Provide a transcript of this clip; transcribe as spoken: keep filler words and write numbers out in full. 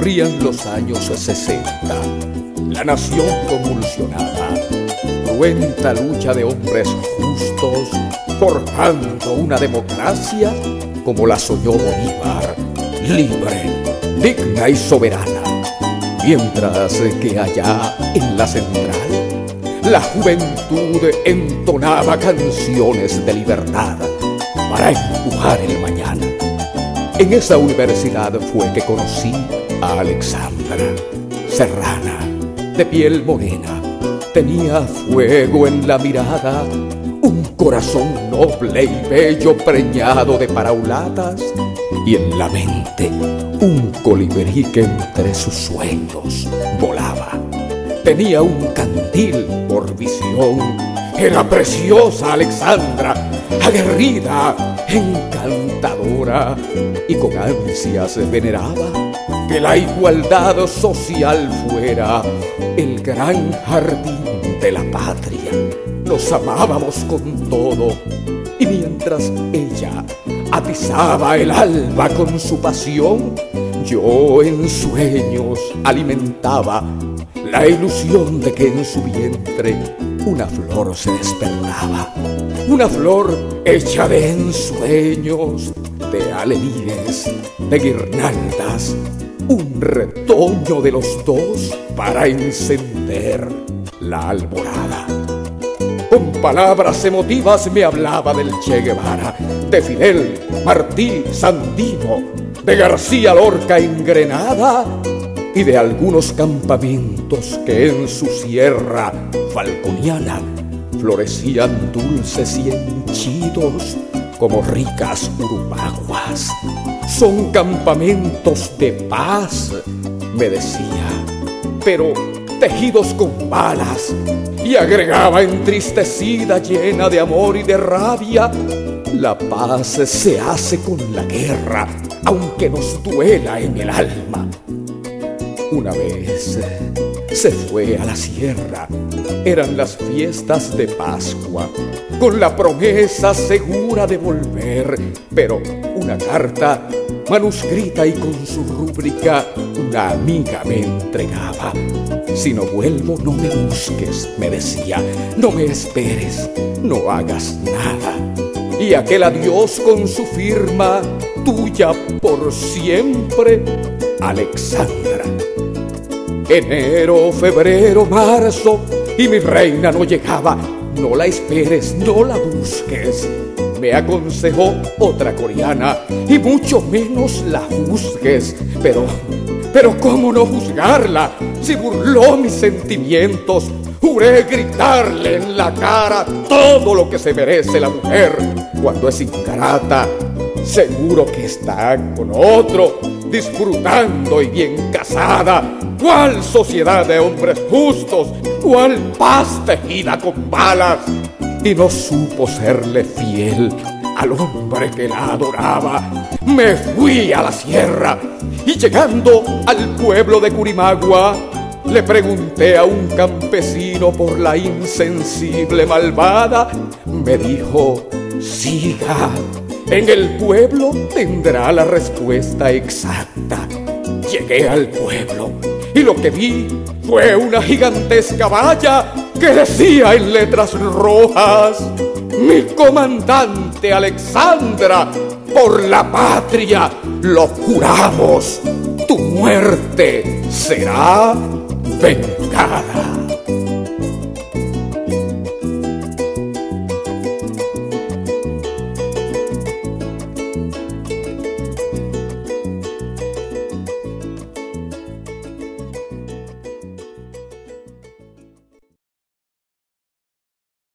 Corrían los años sesenta, la nación convulsionada, cruenta lucha de hombres justos, forjando una democracia como la soñó Bolívar, libre, digna y soberana. Mientras que allá en la central, la juventud entonaba canciones de libertad para empujar el mañana. En esa universidad fue que conocí a Alexandra, serrana, de piel morena, tenía fuego en la mirada, un corazón noble y bello preñado de paraulatas, y en la mente un colibrí que entre sus sueños volaba. Tenía un candil por visión, era preciosa Alexandra, aguerrida, encantadora, y con ansias veneraba que la igualdad social fuera el gran jardín de la patria. Nos amábamos con todo, y mientras ella atizaba el alba con su pasión, yo en sueños alimentaba la ilusión de que en su vientre una flor se despertaba, una flor hecha de ensueños, de alelíes, de guirnaldas, un retoño de los dos para encender la alborada. Con palabras emotivas me hablaba del Che Guevara, de Fidel, Martí, Sandino, de García Lorca en Grenada y de algunos campamentos que en su sierra falconiana florecían dulces y henchidos como ricas urupaguas. Son campamentos de paz, me decía, pero tejidos con balas. Y agregaba entristecida, llena de amor y de rabia: la paz se hace con la guerra, aunque nos duela en el alma. Una vez se fue a la sierra, eran las fiestas de Pascua, con la promesa segura de volver, pero una carta manuscrita y con su rúbrica una amiga me entregaba. Si no vuelvo, no me busques, me decía, no me esperes, no hagas nada. Y aquel adiós con su firma, tuya por siempre, Alexandra. Enero, febrero, marzo, y mi reina no llegaba. No la esperes, no la busques, me aconsejó otra coreana, y mucho menos la juzgues. Pero, pero ¿cómo no juzgarla si burló mis sentimientos? Juré gritarle en la cara todo lo que se merece la mujer cuando es ingrata. Seguro que está con otro, disfrutando y bien casada. ¿Cuál sociedad de hombres justos? ¿Cuál paz tejida con balas? Y no supo serle fiel al hombre que la adoraba. Me fui a la sierra y llegando al pueblo de Curimagua, le pregunté a un campesino por la insensible malvada. Me dijo, siga, en el pueblo tendrá la respuesta exacta. Llegué al pueblo y lo que vi fue una gigantesca valla que decía en letras rojas: mi comandante Alexandra, por la patria lo juramos, tu muerte será vengada.